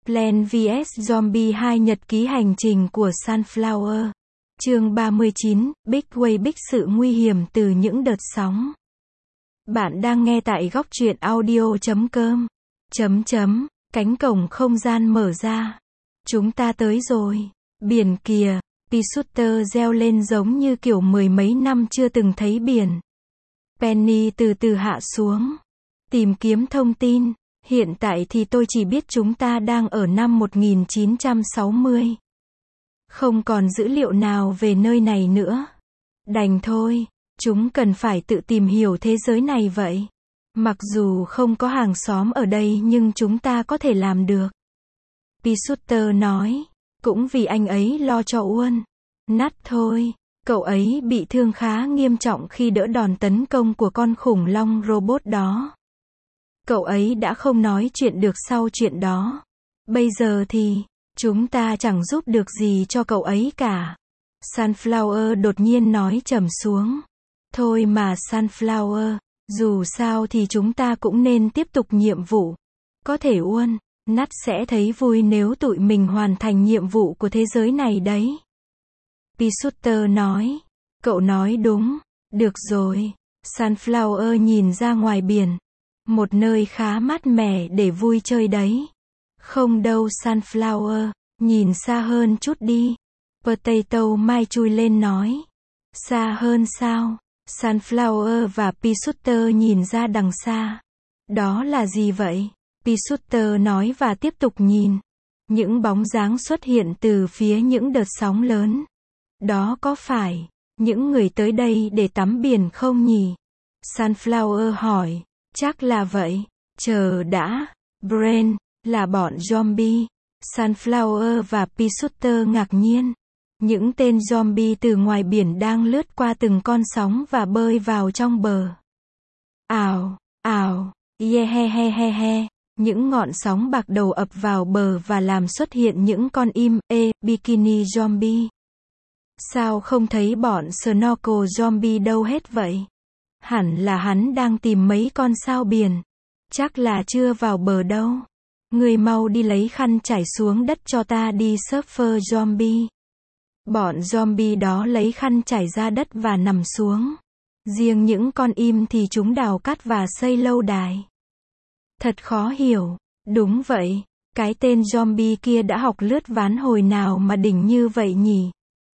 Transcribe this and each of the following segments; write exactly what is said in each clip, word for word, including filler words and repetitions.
Plant vs Zombie hai Nhật ký hành trình của Sunflower. Chương ba mươi chín, Big Wave Big sự nguy hiểm từ những đợt sóng. Bạn đang nghe tại góc truyện audio chấm com. Chấm chấm, cánh cổng không gian mở ra. Chúng ta tới rồi. Biển kìa, Pisutter reo lên giống như kiểu mười mấy năm chưa từng thấy biển. Penny từ từ hạ xuống. Tìm kiếm thông tin. Hiện tại thì tôi chỉ biết chúng ta đang ở năm một nghìn chín trăm sáu mươi. Không còn dữ liệu nào về nơi này nữa. Đành thôi, chúng cần phải tự tìm hiểu thế giới này vậy. Mặc dù không có hàng xóm ở đây nhưng chúng ta có thể làm được. Pisutter nói, cũng vì anh ấy lo cho Uôn. Nát thôi, cậu ấy bị thương khá nghiêm trọng khi đỡ đòn tấn công của con khủng long robot đó. Cậu ấy đã không nói chuyện được sau chuyện đó. Bây giờ thì, chúng ta chẳng giúp được gì cho cậu ấy cả. Sunflower đột nhiên nói trầm xuống. Thôi mà Sunflower, dù sao thì chúng ta cũng nên tiếp tục nhiệm vụ. Có thể Uôn, Nat sẽ thấy vui nếu tụi mình hoàn thành nhiệm vụ của thế giới này đấy. Pisutter nói. Cậu nói đúng. Được rồi. Sunflower nhìn ra ngoài biển. Một nơi khá mát mẻ để vui chơi đấy. Không đâu Sunflower, nhìn xa hơn chút đi. Potato Mai chui lên nói. Xa hơn sao? Sunflower và Pisutter nhìn ra đằng xa. Đó là gì vậy? Pisutter nói và tiếp tục nhìn. Những bóng dáng xuất hiện từ phía những đợt sóng lớn. Đó có phải những người tới đây để tắm biển không nhỉ? Sunflower hỏi. Chắc là vậy. Chờ đã. Brain, là bọn zombie. Sunflower và Pisutter ngạc nhiên. Những tên zombie từ ngoài biển đang lướt qua từng con sóng và bơi vào trong bờ. Ào, ào, yeah he he he he. Những ngọn sóng bạc đầu ập vào bờ và làm xuất hiện những con im, ê, bikini zombie. Sao không thấy bọn snorkel zombie đâu hết vậy? Hẳn là hắn đang tìm mấy con sao biển. Chắc là chưa vào bờ đâu. Người mau đi lấy khăn trải xuống đất cho ta đi surfer zombie. Bọn zombie đó lấy khăn trải ra đất và nằm xuống. Riêng những con im thì chúng đào cát và xây lâu đài. Thật khó hiểu. Đúng vậy. Cái tên zombie kia đã học lướt ván hồi nào mà đỉnh như vậy nhỉ?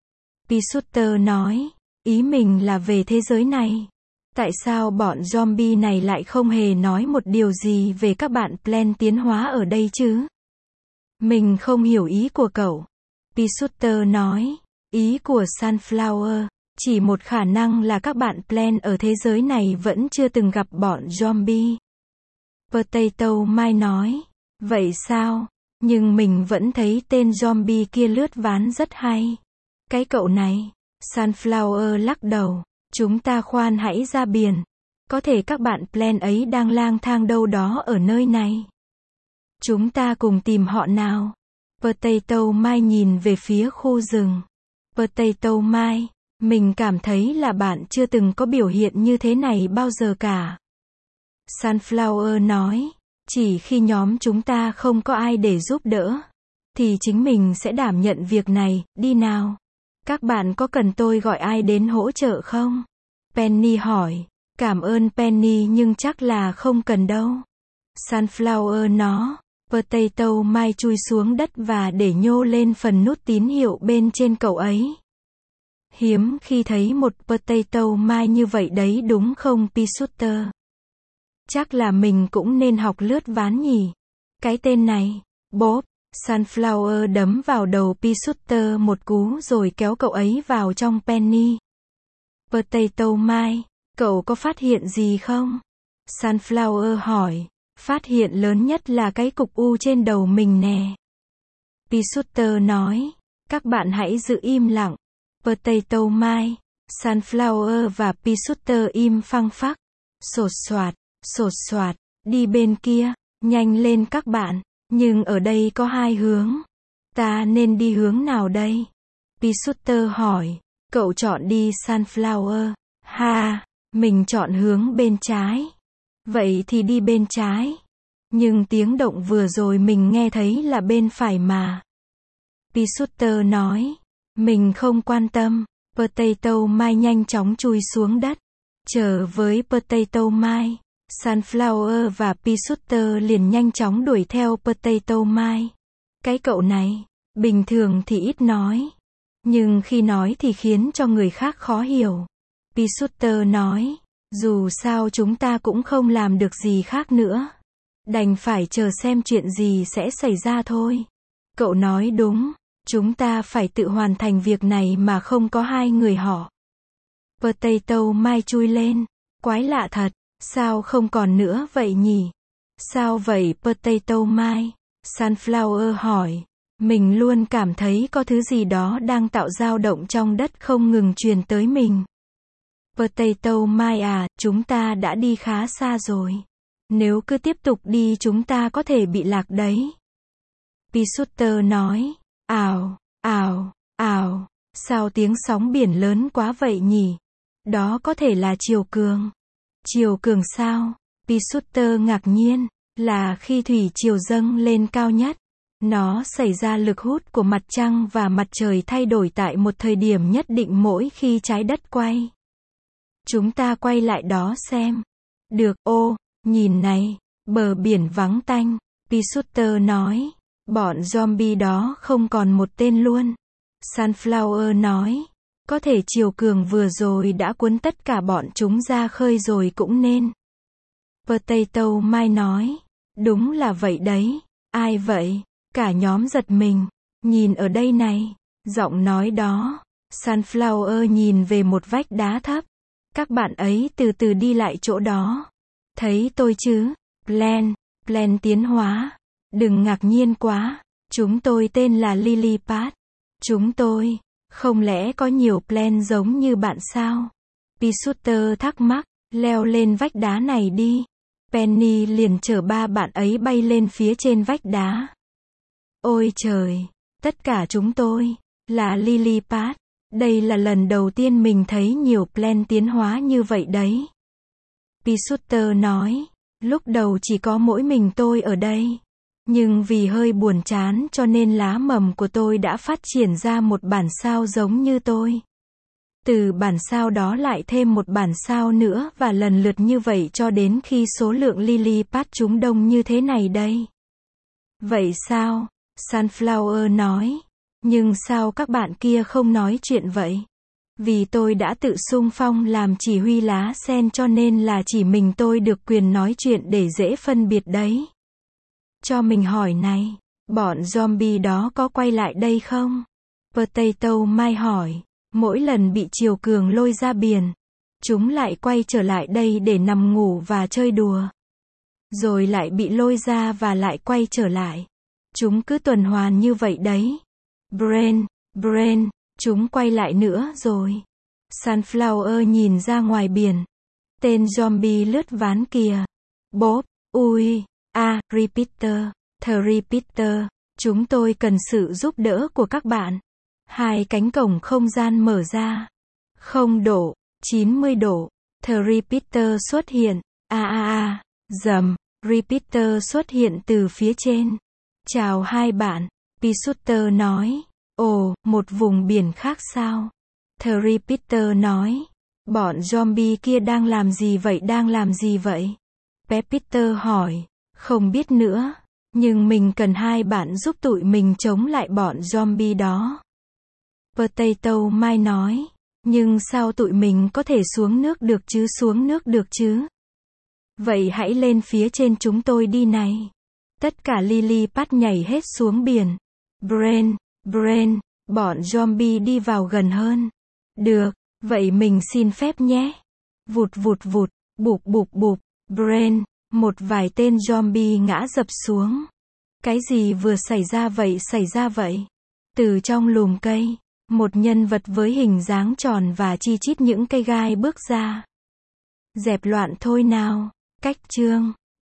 Pisutter nói. Ý mình là về thế giới này. Tại sao bọn zombie này lại không hề nói một điều gì về các bạn Plant tiến hóa ở đây chứ? Mình không hiểu ý của cậu. Pisutter nói. Ý của Sunflower, chỉ một khả năng là các bạn Plant ở thế giới này vẫn chưa từng gặp bọn zombie. Potato Mai nói. Vậy sao? Nhưng mình vẫn thấy tên zombie kia lướt ván rất hay. Cái cậu này. Sunflower lắc đầu. Chúng ta khoan hãy ra biển. Có thể các bạn Plant ấy đang lang thang đâu đó ở nơi này. Chúng ta cùng tìm họ nào. Potato Mai nhìn về phía khu rừng. Potato Mai, mình cảm thấy là bạn chưa từng có biểu hiện như thế này bao giờ cả. Sunflower nói, chỉ khi nhóm chúng ta không có ai để giúp đỡ, thì chính mình sẽ đảm nhận việc này, đi nào. Các bạn có cần tôi gọi ai đến hỗ trợ không? Penny hỏi. Cảm ơn Penny nhưng chắc là không cần đâu. Sunflower nó. Potato Mai chui xuống đất và để nhô lên phần nút tín hiệu bên trên cậu ấy. Hiếm khi thấy một Potato Mai như vậy đấy đúng không Pisutter? Chắc là mình cũng nên học lướt ván nhỉ? Cái tên này. Bốp. Sunflower đấm vào đầu Pisutter một cú rồi kéo cậu ấy vào trong Penny. Potato Mai, cậu có phát hiện gì không? Sunflower hỏi. Phát hiện lớn nhất là cái cục u trên đầu mình nè. Pisutter nói. Các bạn hãy giữ im lặng. Potato Mai, Sunflower và Pisutter im phăng phắc. Sột soạt, sột soạt, đi bên kia, nhanh lên các bạn. Nhưng ở đây có hai hướng. Ta nên đi hướng nào đây? Pisutter hỏi. Cậu chọn đi Sunflower. Ha, mình chọn hướng bên trái. Vậy thì đi bên trái. Nhưng tiếng động vừa rồi mình nghe thấy là bên phải mà. Peasuter nói. Mình không quan tâm. Potato Mai nhanh chóng chui xuống đất. Chờ với Potato Mai, Sunflower và Peasuter liền nhanh chóng đuổi theo Potato Mai. Cái cậu này, bình thường thì ít nói. Nhưng khi nói thì khiến cho người khác khó hiểu. Peasuter nói. Dù sao chúng ta cũng không làm được gì khác nữa. Đành phải chờ xem chuyện gì sẽ xảy ra thôi. Cậu nói đúng. Chúng ta phải tự hoàn thành việc này mà không có hai người họ. Potato Mai chui lên. Quái lạ thật. Sao không còn nữa vậy nhỉ? Sao vậy Potato Mai? Sunflower hỏi. Mình luôn cảm thấy có thứ gì đó đang tạo dao động trong đất không ngừng truyền tới mình. Potato Mai à, chúng ta đã đi khá xa rồi. Nếu cứ tiếp tục đi chúng ta có thể bị lạc đấy. Peasuter nói. Ào, ào, ào, sao tiếng sóng biển lớn quá vậy nhỉ? Đó có thể là triều cường. Triều cường sao? Peasuter ngạc nhiên. Là khi thủy triều dâng lên cao nhất. Nó xảy ra lực hút của mặt trăng và mặt trời thay đổi tại một thời điểm nhất định mỗi khi trái đất quay. Chúng ta quay lại đó xem. Được, ô, nhìn này, bờ biển vắng tanh. Peasuter nói. Bọn zombie đó không còn một tên luôn. Sunflower nói. Có thể triều cường vừa rồi đã cuốn tất cả bọn chúng ra khơi rồi cũng nên. Potato Mai nói. Đúng là vậy đấy. Ai vậy? Cả nhóm giật mình. Nhìn ở đây này. Giọng nói đó. Sunflower nhìn về một vách đá thấp. Các bạn ấy từ từ đi lại chỗ đó. Thấy tôi chứ? Plan. Plan tiến hóa. Đừng ngạc nhiên quá. Chúng tôi tên là Lily Pad. Chúng tôi. Không lẽ có nhiều plan giống như bạn sao? Peasuter thắc mắc. Leo lên vách đá này đi. Penny liền chở ba bạn ấy bay lên phía trên vách đá. Ôi trời! Tất cả chúng tôi. Là Lily Pad. Đây là lần đầu tiên mình thấy nhiều plan tiến hóa như vậy đấy. Peasuter nói. Lúc đầu chỉ có mỗi mình tôi ở đây. Nhưng vì hơi buồn chán cho nên lá mầm của tôi đã phát triển ra một bản sao giống như tôi. Từ bản sao đó lại thêm một bản sao nữa và lần lượt như vậy cho đến khi số lượng Lily Pad chúng đông như thế này đây. Vậy sao? Sunflower nói. Nhưng sao các bạn kia không nói chuyện vậy? Vì tôi đã tự xung phong làm chỉ huy lá sen cho nên là chỉ mình tôi được quyền nói chuyện để dễ phân biệt đấy. Cho mình hỏi này, bọn zombie đó có quay lại đây không? Potato Mai hỏi. Mỗi lần bị triều cường lôi ra biển, chúng lại quay trở lại đây để nằm ngủ và chơi đùa. Rồi lại bị lôi ra và lại quay trở lại. Chúng cứ tuần hoàn như vậy đấy. Brain, Brain, chúng quay lại nữa rồi. Sunflower nhìn ra ngoài biển. Tên zombie lướt ván kìa. Bob, ui, a, Repeater, The Repeater, chúng tôi cần sự giúp đỡ của các bạn. Hai cánh cổng không gian mở ra. Không độ, chín mươi độ. The Repeater xuất hiện. A a a, dầm. Repeater xuất hiện từ phía trên. Chào hai bạn. Peasuter nói. Ồ, một vùng biển khác sao? The Repeater nói. Bọn zombie kia đang làm gì vậy đang làm gì vậy? Pepeter hỏi. Không biết nữa. Nhưng mình cần hai bạn giúp tụi mình chống lại bọn zombie đó. Potato Mai nói. Nhưng sao tụi mình có thể xuống nước được chứ xuống nước được chứ? Vậy hãy lên phía trên chúng tôi đi này. Tất cả Lily Pad nhảy hết xuống biển. Brain, Brain, bọn zombie đi vào gần hơn. Được, vậy mình xin phép nhé. Vụt vụt vụt, bụp bụp bụp, Brain, một vài tên zombie ngã dập xuống. Cái gì vừa xảy ra vậy xảy ra vậy? Từ trong lùm cây, một nhân vật với hình dáng tròn và chi chít những cây gai bước ra. Dẹp loạn thôi nào. Cách chương